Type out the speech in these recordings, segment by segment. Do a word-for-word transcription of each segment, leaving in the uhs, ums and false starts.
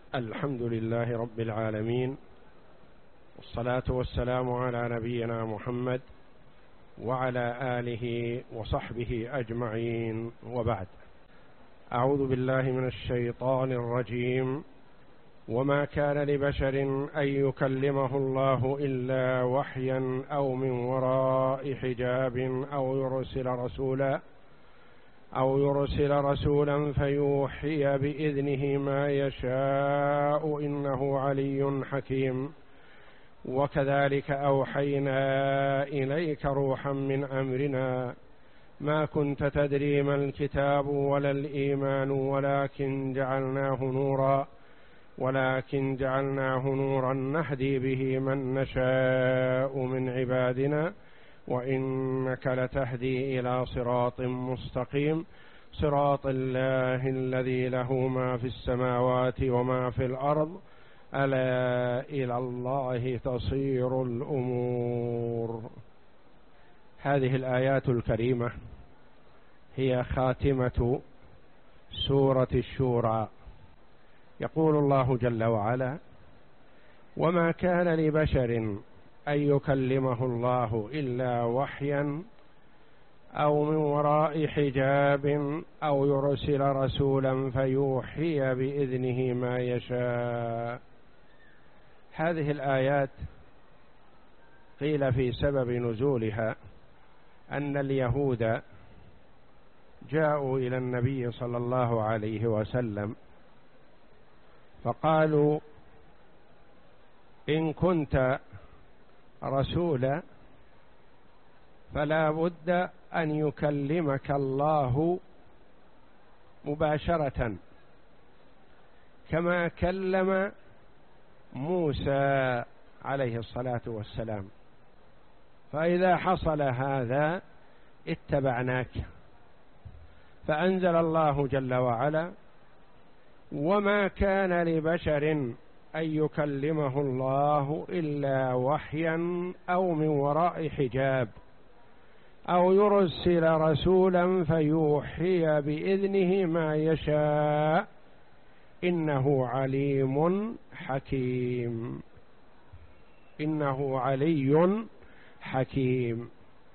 الحمد لله رب العالمين، والصلاة والسلام على نبينا محمد وعلى آله وصحبه أجمعين، وبعد. أعوذ بالله من الشيطان الرجيم. وما كان لبشر أن يكلمه الله إلا وحيا أو من وراء حجاب أو يرسل رسولا أو يرسل رسولا فيوحي بإذنه ما يشاء إنه علي حكيم. وكذلك أوحينا إليك روحا من أمرنا ما كنت تدري ما الكتاب ولا الإيمان ولكن جعلناه نورا ولكن جعلناه نورا نهدي به من نشاء من عبادنا وإنك لتهدي إلى صراط مستقيم صراط الله الذي له ما في السماوات وما في الأرض ألا إلى الله تصير الأمور. هذه الآيات الكريمة هي خاتمة سورة الشورى. يقول الله جل وعلا: وما كان لبشر أن يكلمه الله إلا وحيا أو من وراء حجاب أو يرسل رسولا فيوحي بإذنه ما يشاء. هذه الآيات قيل في سبب نزولها أن اليهود جاءوا إلى النبي صلى الله عليه وسلم فقالوا: إن كنت رسولا فلا بد أن يكلمك الله مباشرة كما كلم موسى عليه الصلاة والسلام، فإذا حصل هذا اتبعناك. فأنزل الله جل وعلا: وما كان لبشر أن يكلمه الله إلا وحيا أو من وراء حجاب أو يرسل رسولا فيوحي بإذنه ما يشاء إنه عليم حكيم. إنه علي حكيم.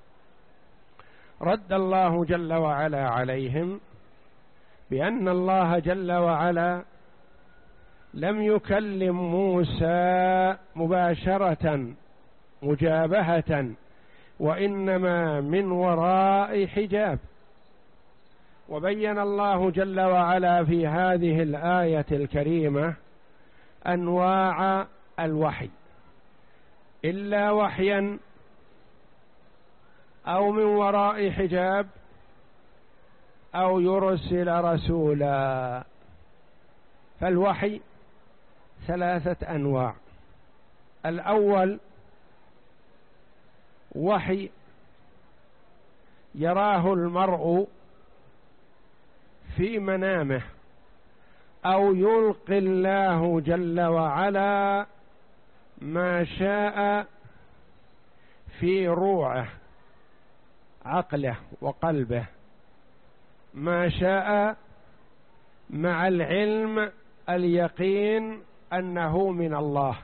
رد الله جل وعلا عليهم بأن الله جل وعلا لم يكلم موسى مباشرة مجابهة، وإنما من وراء حجاب. وبين الله جل وعلا في هذه الآية الكريمة أنواع الوحي: إلا وحيا أو من وراء حجاب أو يرسل رسولا. فالوحي ثلاثة أنواع. الأول وحي يراه المرء في منامه أو يلقي الله جل وعلا ما شاء في روعه عقله وقلبه، ما شاء مع العلم اليقين أنه من الله.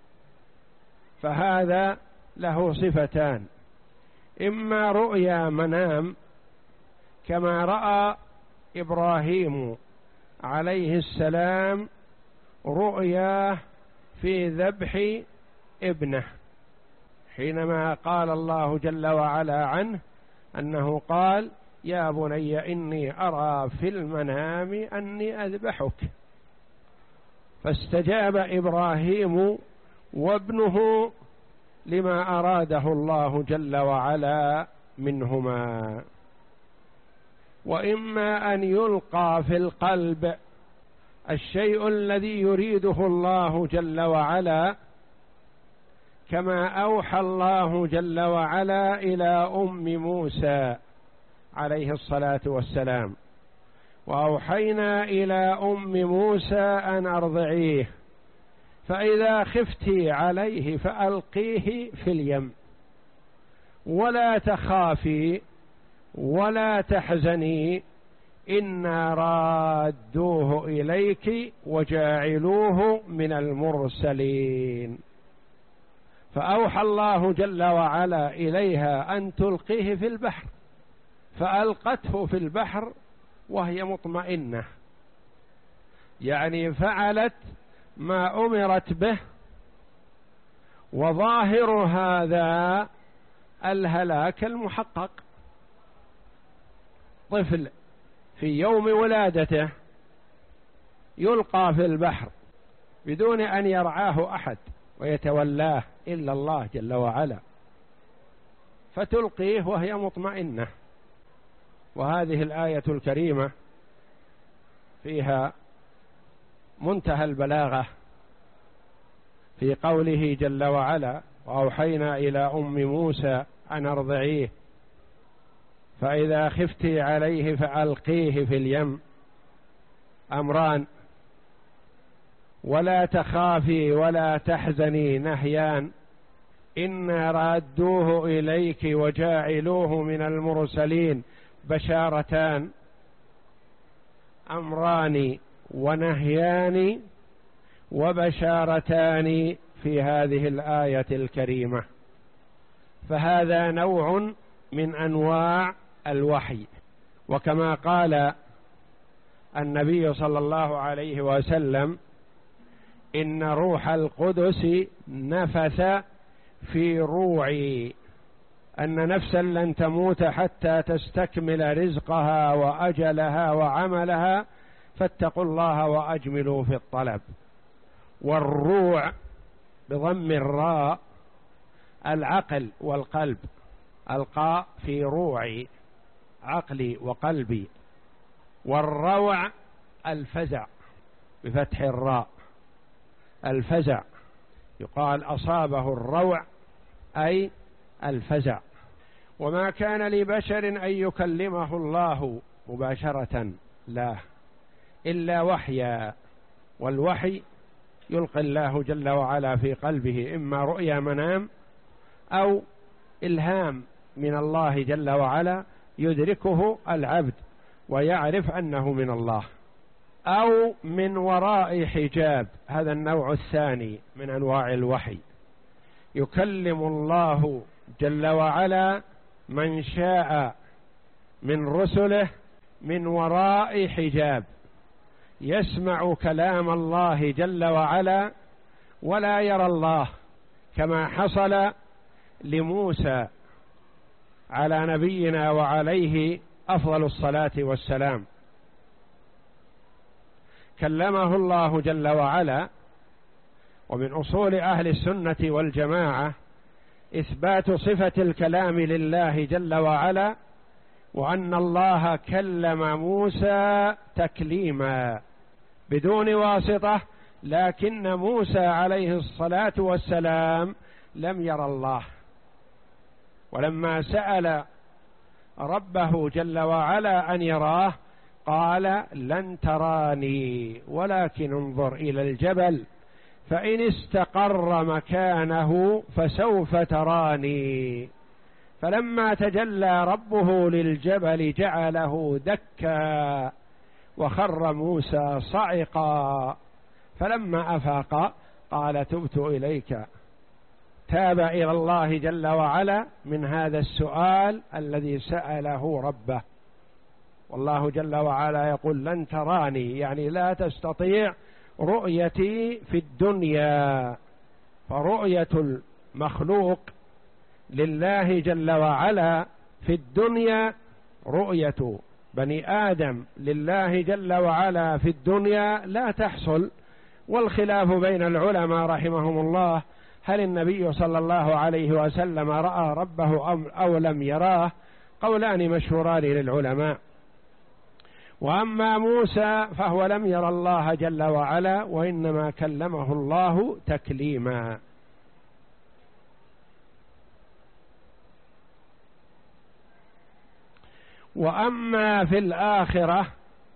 فهذا له صفتان: إما رؤيا منام كما رأى إبراهيم عليه السلام رؤياه في ذبح ابنه، حينما قال الله جل وعلا عنه أنه قال: يا بني إني أرى في المنام أني أذبحك. فاستجاب إبراهيم وابنه لما أراده الله جل وعلا منهما. وإما أن يلقى في القلب الشيء الذي يريده الله جل وعلا، كما أوحى الله جل وعلا إلى أم موسى عليه الصلاة والسلام: وأوحينا إلى أم موسى أن أرضعيه فإذا خفتي عليه فألقيه في اليم ولا تخافي ولا تحزني إنا رادوه إليك وجاعلوه من المرسلين. فأوحى الله جل وعلا إليها أن تلقيه في البحر، فألقته في البحر وهي مطمئنة، يعني فعلت ما أمرت به، وظاهر هذا الهلاك المحقق. طفل في يوم ولادته يلقى في البحر بدون أن يرعاه أحد ويتولاه إلا الله جل وعلا، فتلقيه وهي مطمئنة. وهذه الآية الكريمة فيها منتهى البلاغة في قوله جل وعلا: وأوحينا إلى أم موسى أن أرضعيه فإذا خفتي عليه فألقيه في اليم. أمران: ولا تخافي ولا تحزني نهيان، إنا رادوه إليك وجاعلوه من المرسلين بشارتان. أمران ونهيان وبشارتان في هذه الآية الكريمة. فهذا نوع من أنواع الوحي. وكما قال النبي صلى الله عليه وسلم: إن روح القدس نفث في روعي أن نفسا لن تموت حتى تستكمل رزقها وأجلها وعملها فاتقوا الله وأجملوا في الطلب. والروع بضم الراء العقل والقلب، القاء في روعي عقلي وقلبي. والروع الفزع بفتح الراء، الفزع، يقال أصابه الروع أي الفزع. وما كان لبشر أن يكلمه الله مباشرة لا إلا وحيا، والوحي يلقي الله جل وعلا في قلبه إما رؤيا منام أو إلهام من الله جل وعلا يدركه العبد ويعرف أنه من الله، أو من وراء حجاب، هذا النوع الثاني من أنواع الوحي. يكلم الله جل وعلا من شاء من رسله من وراء حجاب، يسمع كلام الله جل وعلا ولا يرى الله، كما حصل لموسى على نبينا وعليه أفضل الصلاة والسلام. كلمه الله جل وعلا. ومن أصول أهل السنة والجماعة إثبات صفة الكلام لله جل وعلا، وأن الله كلم موسى تكليما بدون واسطة، لكن موسى عليه الصلاة والسلام لم يرى الله، ولما سأل ربه جل وعلا أن يراه قال: لن تراني ولكن انظر إلى الجبل فإن استقر مكانه فسوف تراني. فلما تجلى ربه للجبل جعله دكا وخر موسى صعقا، فلما أفاق قال: تبت إليك. تاب إلى الله جل وعلا من هذا السؤال الذي سأله ربه. والله جل وعلا يقول: لن تراني، يعني لا تستطيع رؤيتي في الدنيا. فرؤية المخلوق لله جل وعلا في الدنيا، رؤية بني آدم لله جل وعلا في الدنيا لا تحصل. والخلاف بين العلماء رحمهم الله: هل النبي صلى الله عليه وسلم رأى ربه أو لم يراه؟ قولان مشهوران للعلماء. وأما موسى فهو لم ير الله جل وعلا، وإنما كلمه الله تكليما. وأما في الآخرة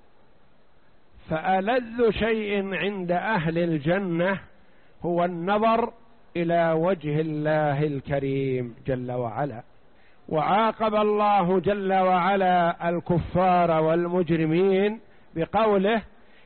فألذ شيء عند أهل الجنة هو النظر إلى وجه الله الكريم جل وعلا، وعاقب الله جل وعلا الكفار والمجرمين بقوله: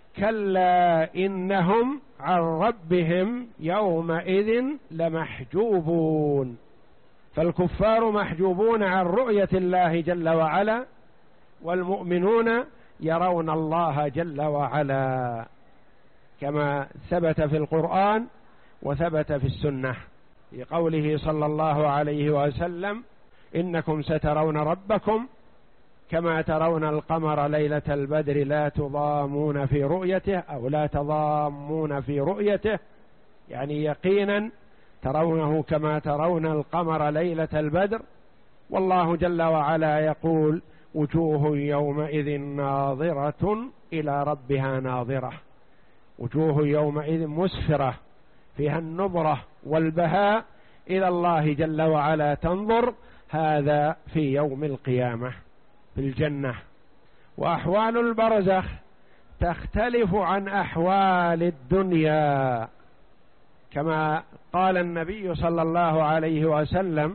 كلا إنهم عن ربهم يومئذ لمحجوبون. فالكفار محجوبون عن رؤية الله جل وعلا، والمؤمنون يرون الله جل وعلا، كما ثبت في القرآن وثبت في السنة في قوله صلى الله عليه وسلم: إنكم سترون ربكم كما ترون القمر ليلة البدر لا تضامون في رؤيته، أو لا تضامون في رؤيته، يعني يقينا ترونه كما ترون القمر ليلة البدر. والله جل وعلا يقول: وجوه يومئذ ناظرة إلى ربها ناظرة. وجوه يومئذ مسفرة فيها النظرة والبهاء إلى الله جل وعلا تنظر. هذا في يوم القيامة في الجنة. وأحوال البرزخ تختلف عن أحوال الدنيا، كما قال النبي صلى الله عليه وسلم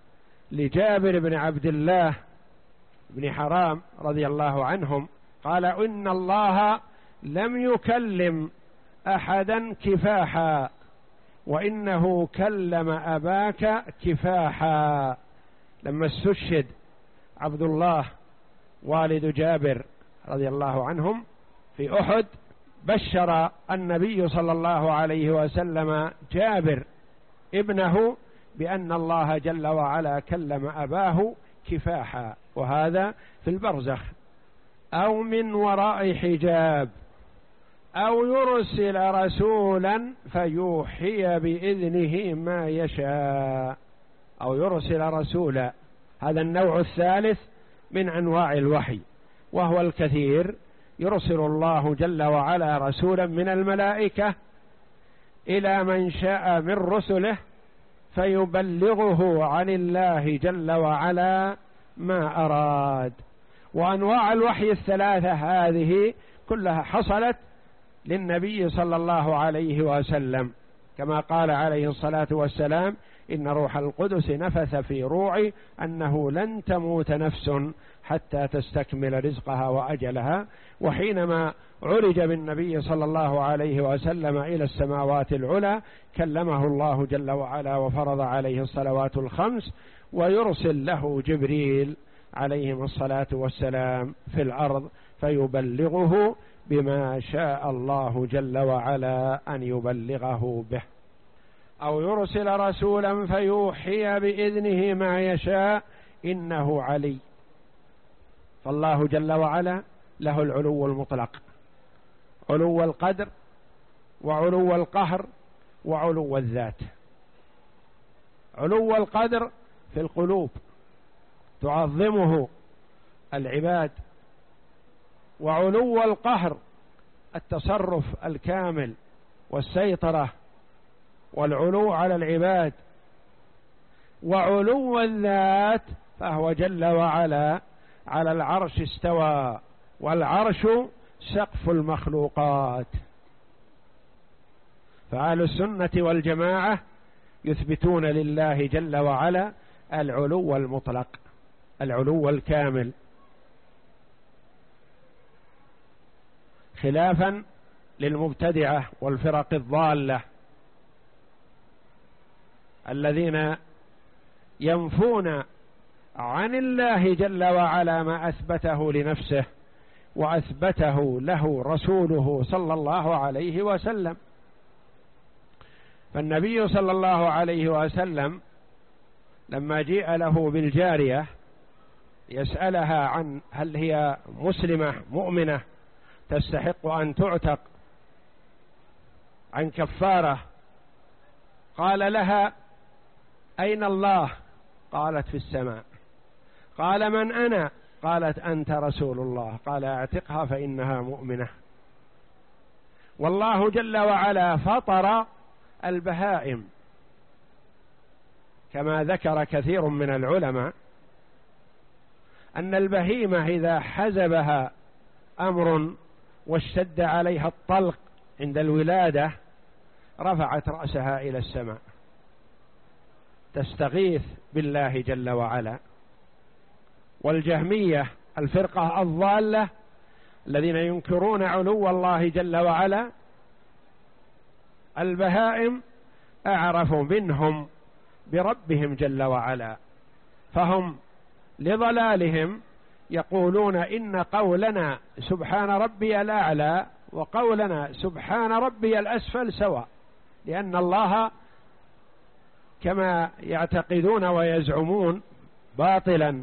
لجابر بن عبد الله بن حرام رضي الله عنهم، قال: إن الله لم يكلم أحدا كفاحا، وإنه كلم أباك كفاحا. لما استشهد عبد الله والد جابر رضي الله عنهم في أحد، بشر النبي صلى الله عليه وسلم جابر ابنه بأن الله جل وعلا كلم أباه كفاحا، وهذا في البرزخ. أو من وراء حجاب، أو يرسل رسولا فيوحي بإذنه ما يشاء. أو يرسل رسولا، هذا النوع الثالث من أنواع الوحي، وهو الكثير. يرسل الله جل وعلا رسولا من الملائكة إلى من شاء من رسله فيبلغه عن الله جل وعلا ما أراد. وأنواع الوحي الثلاثة هذه كلها حصلت للنبي صلى الله عليه وسلم، كما قال عليه الصلاة والسلام: إن روح القدس نفث في روعي أنه لن تموت نفس حتى تستكمل رزقها وأجلها. وحينما عرج بالنبي صلى الله عليه وسلم إلى السماوات العلى كلمه الله جل وعلا وفرض عليه الصلوات الخمس، ويرسل له جبريل عليهم الصلاة والسلام في الأرض فيبلغه بما شاء الله جل وعلا أن يبلغه به. أو يرسل رسولا فيوحي بإذنه ما يشاء إنه علي. فالله جل وعلا له العلو المطلق، علو القدر وعلو القهر وعلو الذات. علو القدر في القلوب تعظمه العباد، وعلو القهر التصرف الكامل والسيطرة والعلو على العباد. وعلو الذات فهو جل وعلا على العرش استوى، والعرش سقف المخلوقات. فأهل السنة والجماعة يثبتون لله جل وعلا العلو المطلق، العلو الكامل، خلافا للمبتدعة والفرق الضالة الذين ينفون عن الله جل وعلا ما أثبته لنفسه وأثبته له رسوله صلى الله عليه وسلم. فالنبي صلى الله عليه وسلم لما جيء له بالجارية يسألها عن هل هي مسلمة مؤمنة تستحق أن تعتق عن كفارة، قال لها: أين الله؟ قالت: في السماء. قال: من أنا؟ قالت: أنت رسول الله. قال: اعتقها فإنها مؤمنة. والله جل وعلا فطر البهائم كما ذكر كثير من العلماء أن البهيمة إذا حزبها أمر واشتد عليها الطلق عند الولادة رفعت رأسها إلى السماء تستغيث بالله جل وعلا والجهمية الفرقة الضالة الذين ينكرون علو الله جل وعلا، البهائم أعرف منهم بربهم جل وعلا، فهم لضلالهم يقولون إن قولنا سبحان ربي الأعلى وقولنا سبحان ربي الأسفل سواء، لأن الله كما يعتقدون ويزعمون باطلا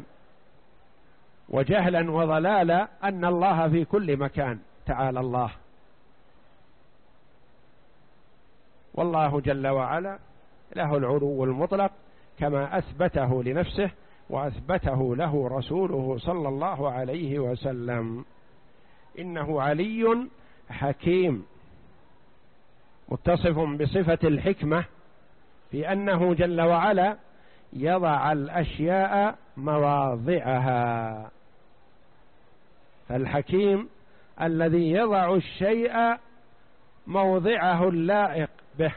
وجهلا وضلالا أن الله في كل مكان تعالى الله، والله جل وعلا له العلو المطلق كما أثبته لنفسه وأثبته له رسوله صلى الله عليه وسلم. إنه علي حكيم، متصف بصفة الحكمة في أنه جل وعلا يضع الأشياء مواضعها، فالحكيم الذي يضع الشيء موضعه اللائق به،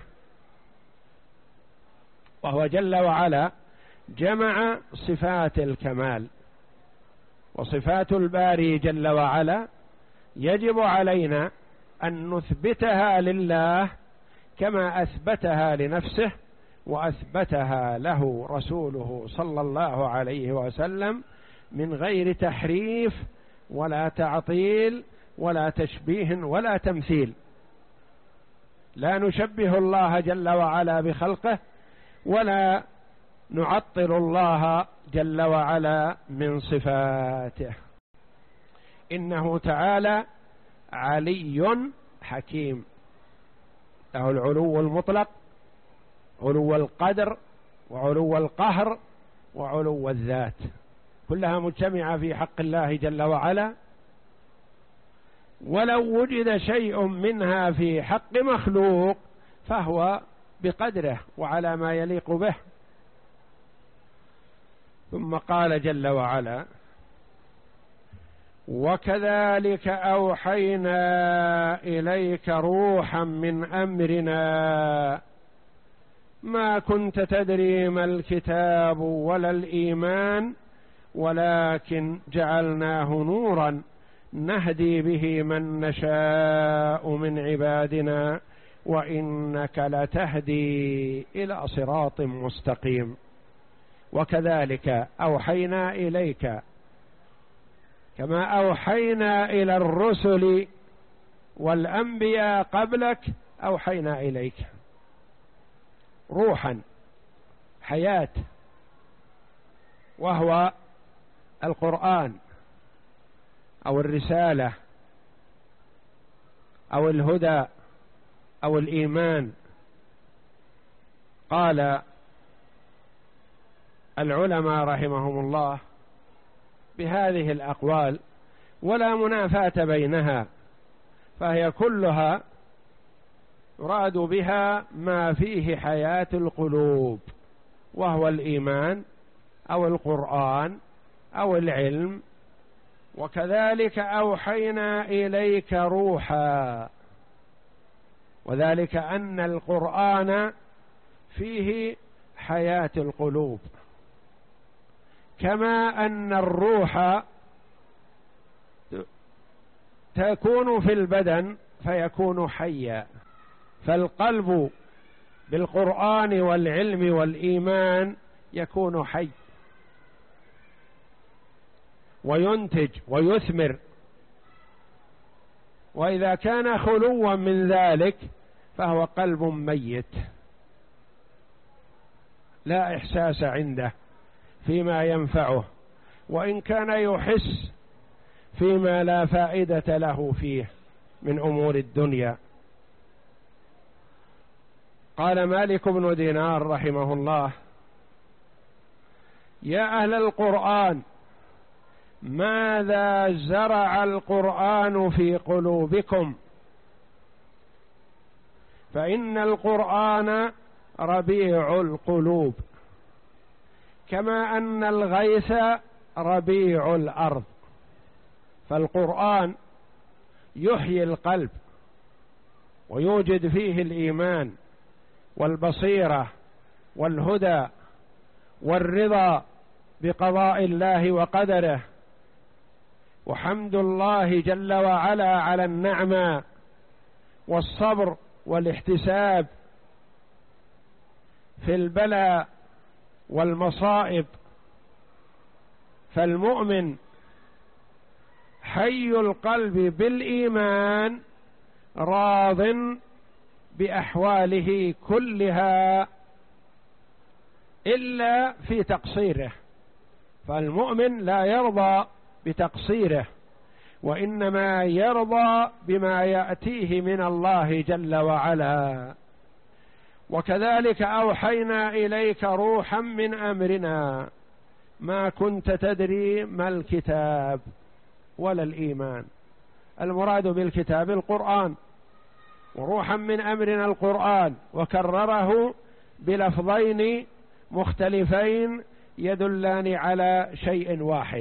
وهو جل وعلا جمع صفات الكمال، وصفات الباري جل وعلا يجب علينا أن نثبتها لله كما أثبتها لنفسه وأثبتها له رسوله صلى الله عليه وسلم من غير تحريف ولا تعطيل ولا تشبيه ولا تمثيل. لا نشبه الله جل وعلا بخلقه ولا نعطل الله جل وعلا من صفاته. إنه تعالى علي حكيم، له العلو المطلق، علو القدر وعلو القهر وعلو الذات، كلها مجتمعة في حق الله جل وعلا، ولو وجد شيء منها في حق مخلوق فهو بقدره وعلى ما يليق به. ثم قال جل وعلا: وكذلك أوحينا إليك روحا من أمرنا ما كنت تدري ما الكتاب ولا الإيمان ولكن جعلناه نورا نهدي به من نشاء من عبادنا وإنك لتهدي إلى صراط مستقيم. وكذلك أوحينا إليك كما أوحينا إلى الرسل والأنبياء قبلك أوحينا إليك روحا حياة، وهو القرآن أو الرسالة أو الهدى أو الإيمان. قال العلماء رحمهم الله بهذه الأقوال ولا منافاة بينها، فهي كلها يراد بها ما فيه حياة القلوب، وهو الإيمان أو القرآن أو العلم. وكذلك أوحينا إليك روحا، وذلك أن القرآن فيه حياة القلوب، كما أن الروح تكون في البدن فيكون حيا، فالقلب بالقرآن والعلم والإيمان يكون حي وينتج ويثمر. وإذا كان خلوا من ذلك فهو قلب ميت لا إحساس عنده فيما ينفعه، وإن كان يحس فيما لا فائدة له فيه من أمور الدنيا. قال مالك بن دينار رحمه الله: يا أهل القرآن ماذا زرع القرآن في قلوبكم؟ فإن القرآن ربيع القلوب، كما أن الغيث ربيع الأرض. فالقرآن يحيي القلب ويوجد فيه الإيمان والبصيرة والهدى والرضا بقضاء الله وقدره، وحمد الله جل وعلا على النعمة، والصبر والاحتساب في البلاء والمصائب. فالمؤمن حي القلب بالإيمان راض بأحواله كلها إلا في تقصيره، فالمؤمن لا يرضى بتقصيره، وإنما يرضى بما يأتيه من الله جل وعلا. وكذلك أوحينا إليك روحا من أمرنا ما كنت تدري ما الكتاب ولا الإيمان. المراد بالكتاب القرآن، وروحا من أمرنا القرآن، وكرره بلفظين مختلفين يدلان على شيء واحد.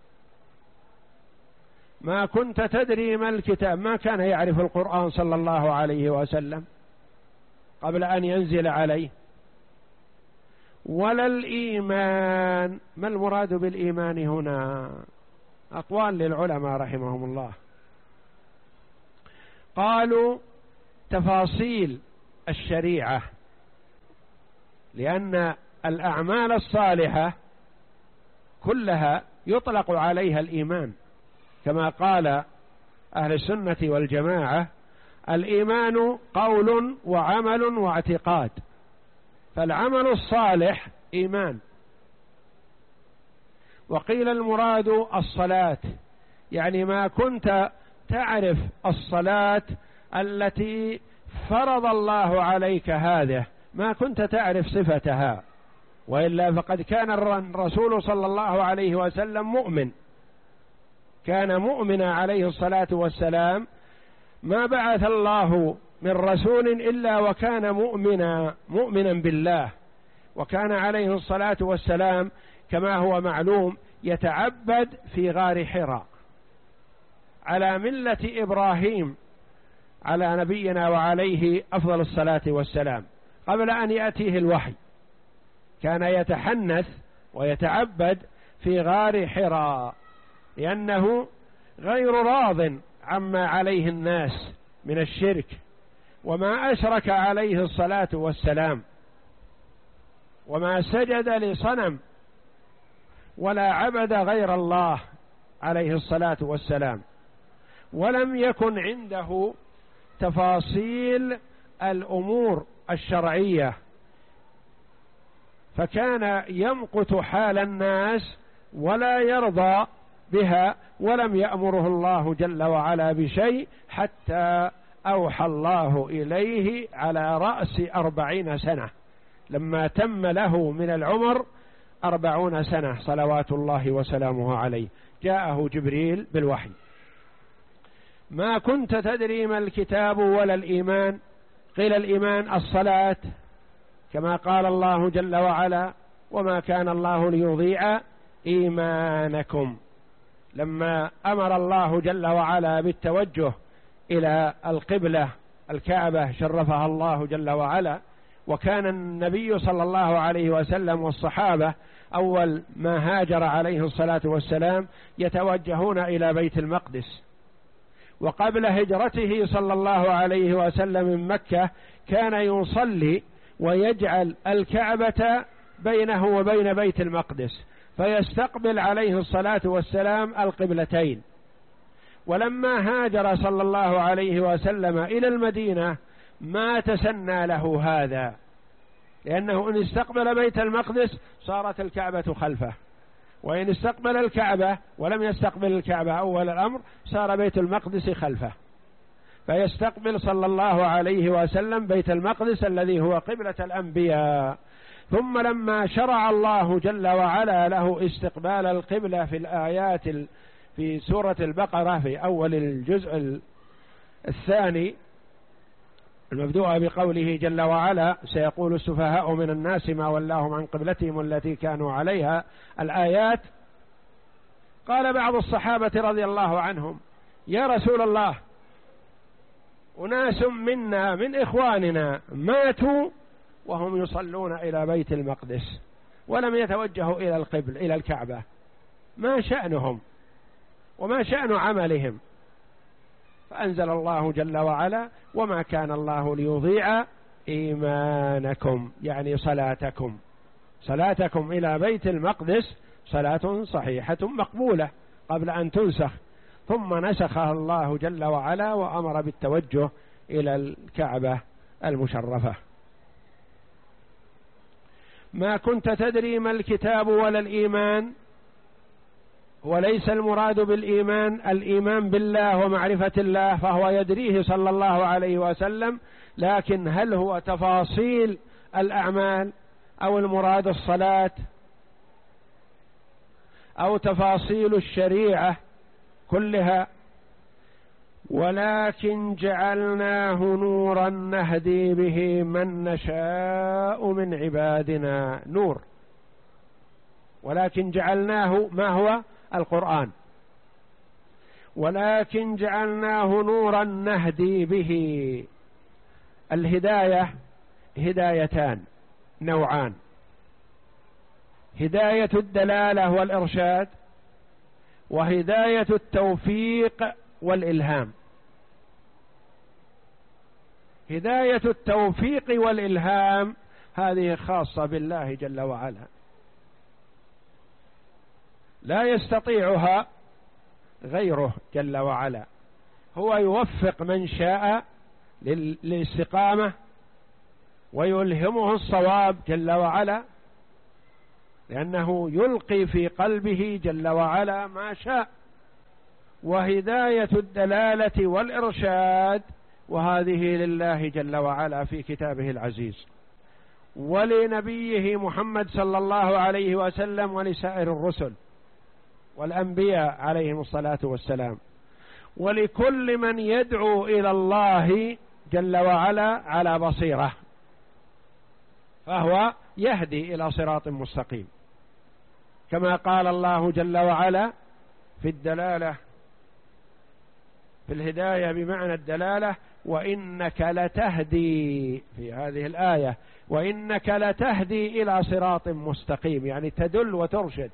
ما كنت تدري ما الكتاب، ما كان يعرف القرآن صلى الله عليه وسلم قبل أن ينزل عليه. ولا الإيمان، ما المراد بالإيمان هنا؟ أقوال للعلماء رحمهم الله. قالوا تفاصيل الشريعة، لأن الأعمال الصالحة كلها يطلق عليها الإيمان، كما قال أهل السنة والجماعة: الإيمان قول وعمل واعتقاد. فالعمل الصالح إيمان. وقيل المراد الصلاة، يعني ما كنت تعرف الصلاة التي فرض الله عليك هذه، ما كنت تعرف صفتها، وإلا فقد كان الرسول صلى الله عليه وسلم مؤمن، كان مؤمنا عليه الصلاة والسلام، ما بعث الله من رسول إلا وكان مؤمنا مؤمنا بالله. وكان عليه الصلاة والسلام كما هو معلوم يتعبد في غار حراء على ملة إبراهيم على نبينا وعليه أفضل الصلاة والسلام، قبل أن يأتيه الوحي كان يتحنث ويتعبد في غار حراء، لأنه غير راض عما عليه الناس من الشرك، وما أشرك عليه الصلاة والسلام، وما سجد لصنم، ولا عبد غير الله عليه الصلاة والسلام. ولم يكن عنده تفاصيل الأمور الشرعية، فكان يمقت حال الناس ولا يرضى بها، ولم يأمره الله جل وعلا بشيء حتى أوحى الله إليه على رأس أربعين سنة، لما تم له من العمر أربعون سنة صلوات الله وسلامه عليه، جاءه جبريل بالوحي. ما كنت تدري ما الكتاب ولا الإيمان. قيل الإيمان الصلاة، كما قال الله جل وعلا: وما كان الله ليضيع إيمانكم، لما أمر الله جل وعلا بالتوجه إلى القبلة الكعبة شرفها الله جل وعلا. وكان النبي صلى الله عليه وسلم والصحابة أول ما هاجر عليه الصلاة والسلام يتوجهون إلى بيت المقدس، وقبل هجرته صلى الله عليه وسلم من مكة كان يصلي ويجعل الكعبة بينه وبين بيت المقدس، فيستقبل عليه الصلاة والسلام القبلتين. ولما هاجر صلى الله عليه وسلم إلى المدينة ما تسنى له هذا، لأنه إن استقبل بيت المقدس صارت الكعبة خلفه، وإن استقبل الكعبة ولم يستقبل الكعبة أول الأمر صار بيت المقدس خلفه، فيستقبل صلى الله عليه وسلم بيت المقدس الذي هو قبلة الأنبياء. ثم لما شرع الله جل وعلا له استقبال القبلة في الآيات في سورة البقرة في أول الجزء الثاني المبدوءة بقوله جل وعلا: سيقول السفهاء من الناس ما ولاهم عن قبلتهم التي كانوا عليها، الآيات، قال بعض الصحابة رضي الله عنهم: يا رسول الله، أناس منا من إخواننا ماتوا وهم يصلون إلى بيت المقدس، ولم يتوجهوا إلى القبل إلى الكعبة، ما شأنهم وما شأن عملهم؟ فأنزل الله جل وعلا: وما كان الله ليضيع إيمانكم، يعني صلاتكم صلاتكم إلى بيت المقدس صلاة صحيحة مقبولة قبل أن تنسخ، ثم نسخها الله جل وعلا وأمر بالتوجه إلى الكعبة المشرفة. ما كنت تدري ما الكتاب ولا الإيمان، وليس المراد بالإيمان الإيمان بالله ومعرفة الله، فهو يدريه صلى الله عليه وسلم، لكن هل هو تفاصيل الأعمال أو المراد الصلاة أو تفاصيل الشريعة كلها؟ ولكن جعلناه نورا نهدي به من نشاء من عبادنا. نور، ولكن جعلناه ما هو؟ القرآن. ولكن جعلناه نورا نهدي به. الهداية هدايتان نوعان: هداية الدلالة والإرشاد، وهداية التوفيق والإلهام. هداية التوفيق والإلهام هذه خاصة بالله جل وعلا، لا يستطيعها غيره جل وعلا. هو يوفق من شاء للاستقامة ويلهمه الصواب جل وعلا، لأنه يلقي في قلبه جل وعلا ما شاء. وهداية الدلالة والإرشاد وهذه لله جل وعلا في كتابه العزيز، ولنبيه محمد صلى الله عليه وسلم، ولسائر الرسل والأنبياء عليهم الصلاة والسلام، ولكل من يدعو إلى الله جل وعلا على بصيرة، فهو يهدي إلى صراط مستقيم، كما قال الله جل وعلا في الدلالة في الهداية بمعنى الدلالة: وإنك لتهدي، في هذه الآية وإنك لتهدي إلى صراط مستقيم، يعني تدل وترشد.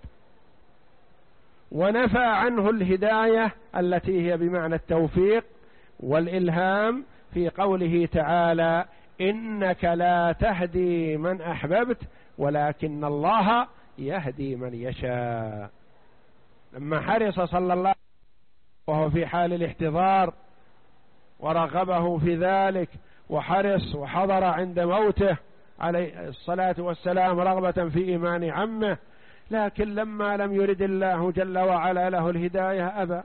ونفى عنه الهداية التي هي بمعنى التوفيق والإلهام في قوله تعالى: إنك لا تهدي من أحببت ولكن الله يهدي من يشاء. لما حرص صلى الله عليه وسلم وهو في حال الاحتضار ورغبه في ذلك، وحرص وحضر عند موته عليه الصلاة والسلام رغبة في إيمان عمه، لكن لما لم يرد الله جل وعلا له الهداية أبى،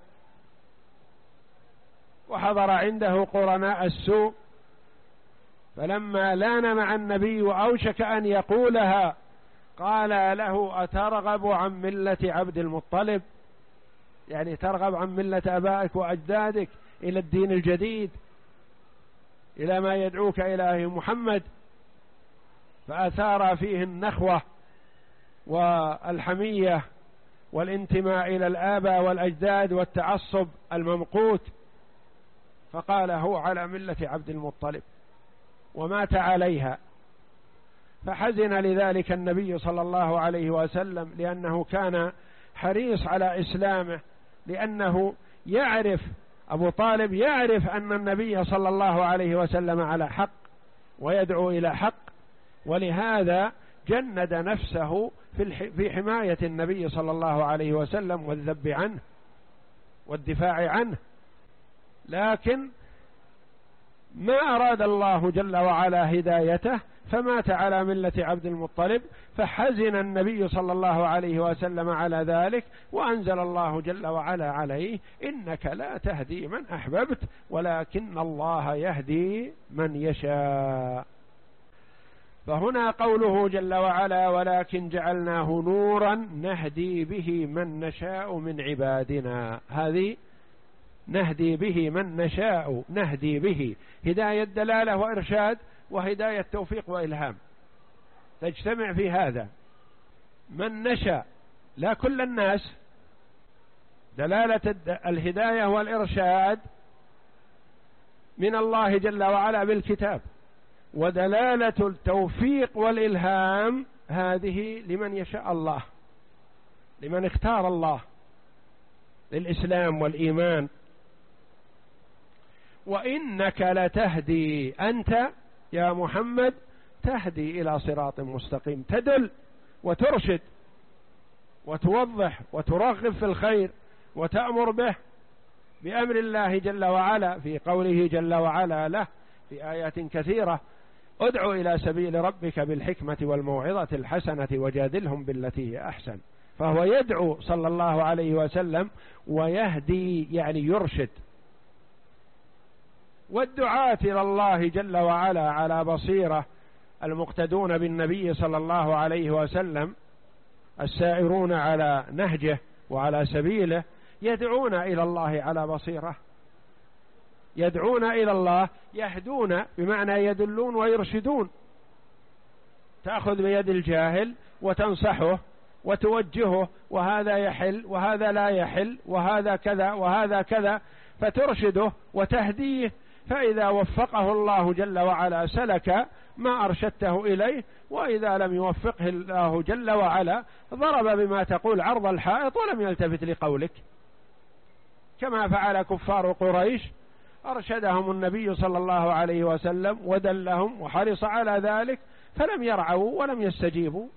وحضر عنده قرناء السوء، فلما لان مع النبي وأوشك أن يقولها قال له: أترغب عن ملة عبد المطلب؟ يعني ترغب عن ملة أبائك وأجدادك إلى الدين الجديد، إلى ما يدعوك إليه محمد؟ فأثار فيه النخوة والحمية والانتماء إلى الآباء والأجداد والتعصب الممقوت، فقال: هو على ملة عبد المطلب، ومات عليها. فحزن لذلك النبي صلى الله عليه وسلم، لأنه كان حريص على إسلامه، لأنه يعرف أبو طالب يعرف أن النبي صلى الله عليه وسلم على حق ويدعو إلى حق، ولهذا جند نفسه في حماية النبي صلى الله عليه وسلم والذب عنه والدفاع عنه. لكن ما أراد الله جل وعلا هدايته، فمات على ملة عبد المطلب، فحزن النبي صلى الله عليه وسلم على ذلك، وأنزل الله جل وعلا عليه: إنك لا تهدي من أحببت ولكن الله يهدي من يشاء. فهنا قوله جل وعلا: ولكن جعلناه نورا نهدي به من نشاء من عبادنا، هذه نهدي به من نشاء، نهدي به هداية دلالة وإرشاد، وهداية توفيق وإلهام تجتمع في هذا. من نشاء، لا كل الناس. دلالة الهداية والإرشاد من الله جل وعلا بالكتاب، ودلالة التوفيق والإلهام هذه لمن يشاء الله، لمن اختار الله للإسلام والإيمان. وإنك لتهدي، أنت يا محمد تهدي إلى صراط مستقيم، تدل وترشد وتوضح وترغب في الخير وتأمر به بأمر الله جل وعلا، في قوله جل وعلا له في آيات كثيرة: ادع إلى سبيل ربك بالحكمة والموعظة الحسنة وجادلهم بالتي هي أحسن. فهو يدعو صلى الله عليه وسلم ويهدي، يعني يرشد. والدعاة إلى الله جل وعلا على بصيرة، المقتدون بالنبي صلى الله عليه وسلم، السائرون على نهجه وعلى سبيله، يدعون إلى الله على بصيرة، يدعون إلى الله، يهدون بمعنى يدلون ويرشدون. تأخذ بيد الجاهل وتنصحه وتوجهه، وهذا يحل وهذا لا يحل وهذا كذا وهذا كذا، فترشده وتهديه. فإذا وفقه الله جل وعلا سلك ما أرشدته إليه، وإذا لم يوفقه الله جل وعلا ضرب بما تقول عرض الحائط ولم يلتفت لقولك، كما فعل كفار قريش. أرشدهم النبي صلى الله عليه وسلم ودلهم وحرص على ذلك، فلم يرعوا ولم يستجيبوا.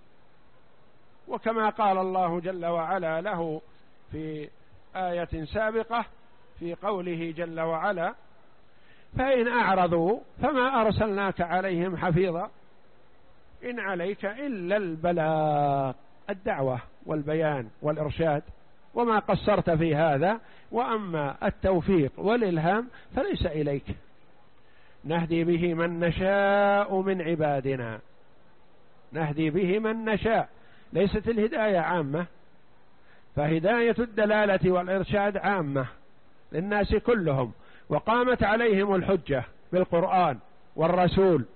وكما قال الله جل وعلا له في آية سابقة في قوله جل وعلا: فإن أعرضوا فما أرسلناك عليهم حفيظا إن عليك إلا البلاغ، الدعوة والبيان والإرشاد، وما قصرت في هذا، وأما التوفيق والإلهام فليس إليك. نهدي به من نشاء من عبادنا، نهدي به من نشاء، ليست الهداية عامة، فهداية الدلالة والإرشاد عامة للناس كلهم، وقامت عليهم الحجة بالقرآن والرسول.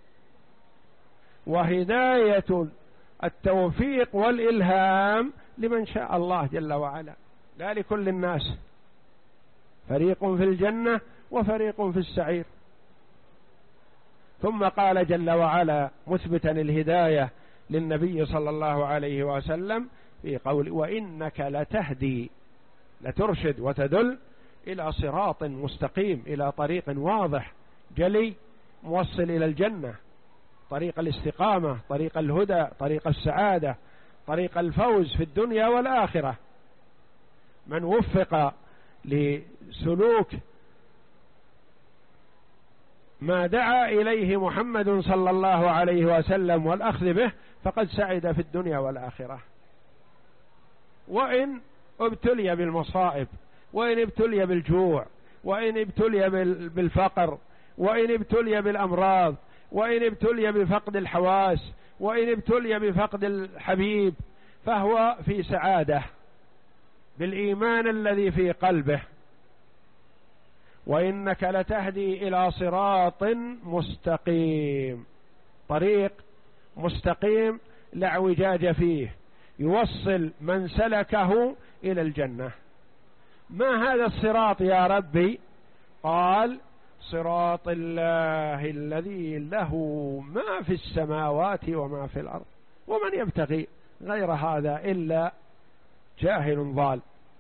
وهداية التوفيق والإلهام لمن شاء الله جل وعلا، لا لكل الناس، فريق في الجنة وفريق في السعير. ثم قال جل وعلا مثبتا الهداية للنبي صلى الله عليه وسلم في قول: وإنك لتهدي، لترشد وتدل إلى صراط مستقيم، إلى طريق واضح جلي موصل إلى الجنة، طريق الاستقامة، طريق الهدى، طريق السعادة، طريق الفوز في الدنيا والآخرة. من وفق لسلوك ما دعا إليه محمد صلى الله عليه وسلم والأخذ به فقد سعد في الدنيا والآخرة. وإن ابتلي بالمصائب، وإن ابتلي بالجوع، وإن ابتلي بالفقر، وإن ابتلي بالأمراض، وإن ابتلي بفقد الحواس، وإن ابتلي بفقد الحبيب، فهو في سعادة بالإيمان الذي في قلبه. وإنك لتهدي إلى صراط مستقيم، طريق مستقيم لا اعوجاج فيه، يوصل من سلكه إلى الجنة. ما هذا الصراط يا ربي؟ قال: صراط الله الذي له ما في السماوات وما في الأرض، ومن يبتغي غير هذا إلا جاهل ضال.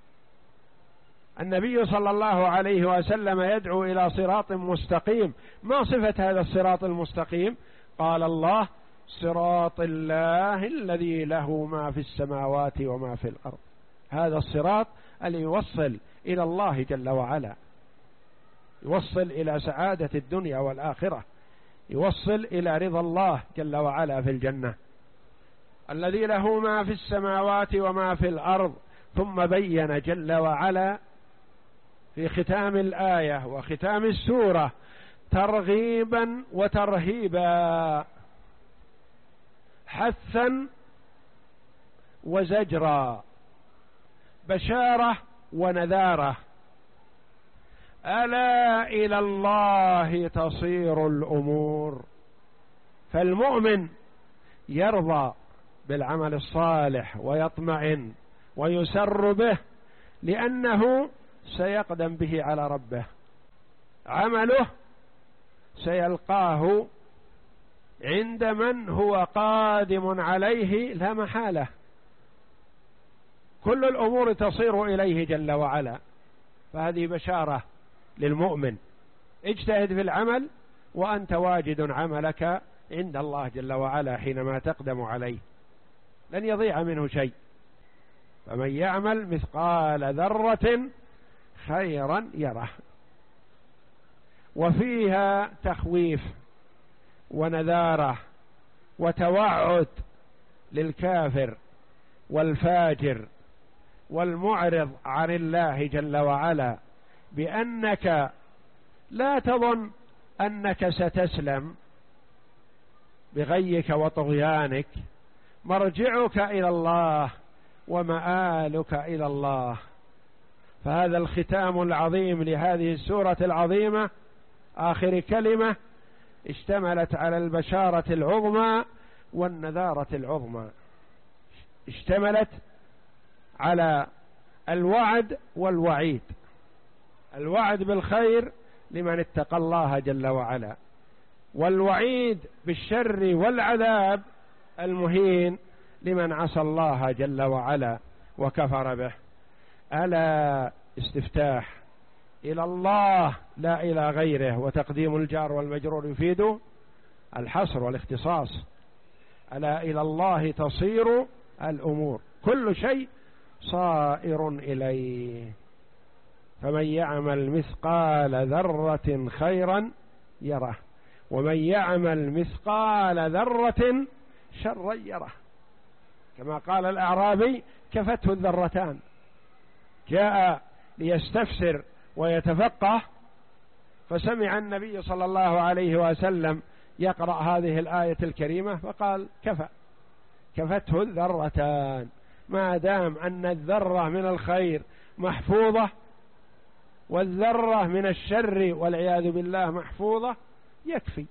النبي صلى الله عليه وسلم يدعو إلى صراط مستقيم. ما صفة هذا الصراط المستقيم؟ قال الله: صراط الله الذي له ما في السماوات وما في الأرض. هذا الصراط اللي يوصل إلى الله جل وعلا، يوصل إلى سعادة الدنيا والآخرة، يوصل إلى رضا الله جل وعلا في الجنة. الذي له ما في السماوات وما في الأرض. ثم بين جل وعلا في ختام الآية وختام السورة ترغيبا وترهيبا، حثا وزجرا، بشارة ونذارة. ألا إلى الله تصير الأمور. فالمؤمن يرضى بالعمل الصالح ويطمئن ويسر به، لأنه سيقدم به على ربه، عمله سيلقاه عند من هو قادم عليه لا محالة، كل الأمور تصير إليه جل وعلا. فهذه بشارة للمؤمن، اجتهد في العمل وأنت واجد عملك عند الله جل وعلا حينما تقدم عليه، لن يضيع منه شيء. فمن يعمل مثقال ذرة خيرا يره. وفيها تخويف ونذارة وتوعد للكافر والفاجر والمعرض عن الله جل وعلا، بأنك لا تظن أنك ستسلم بغيك وطغيانك، مرجعك إلى الله ومآلك إلى الله. فهذا الختام العظيم لهذه السورة العظيمة، آخر كلمة اشتملت على البشارة العظمى والنذارة العظمى، اشتملت على الوعد والوعيد. الوعد بالخير لمن اتقى الله جل وعلا، والوعيد بالشر والعذاب المهين لمن عصى الله جل وعلا وكفر به. ألا استفتاح إلى الله لا إلى غيره، وتقديم الجار والمجرور يفيد الحصر والاختصاص. ألا إلى الله تصير الأمور، كل شيء صائر إليه. فمن يعمل مثقال ذرة خيرا يره، ومن يعمل مثقال ذرة شرا يره. كما قال الأعرابي كفته الذرتان، جاء ليستفسر ويتفقه، فسمع النبي صلى الله عليه وسلم يقرأ هذه الآية الكريمة فقال كفى، كفته الذرتان. ما دام أن الذرة من الخير محفوظة والذرة من الشر والعياذ بالله محفوظة يكفي،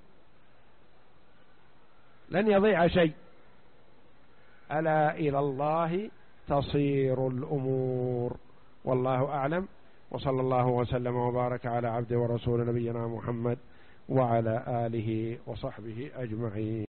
لن يضيع شيء. ألا إلى الله تصير الأمور. والله أعلم، وصلى الله وسلم وبارك على عبد ورسول نبينا محمد وعلى آله وصحبه أجمعين.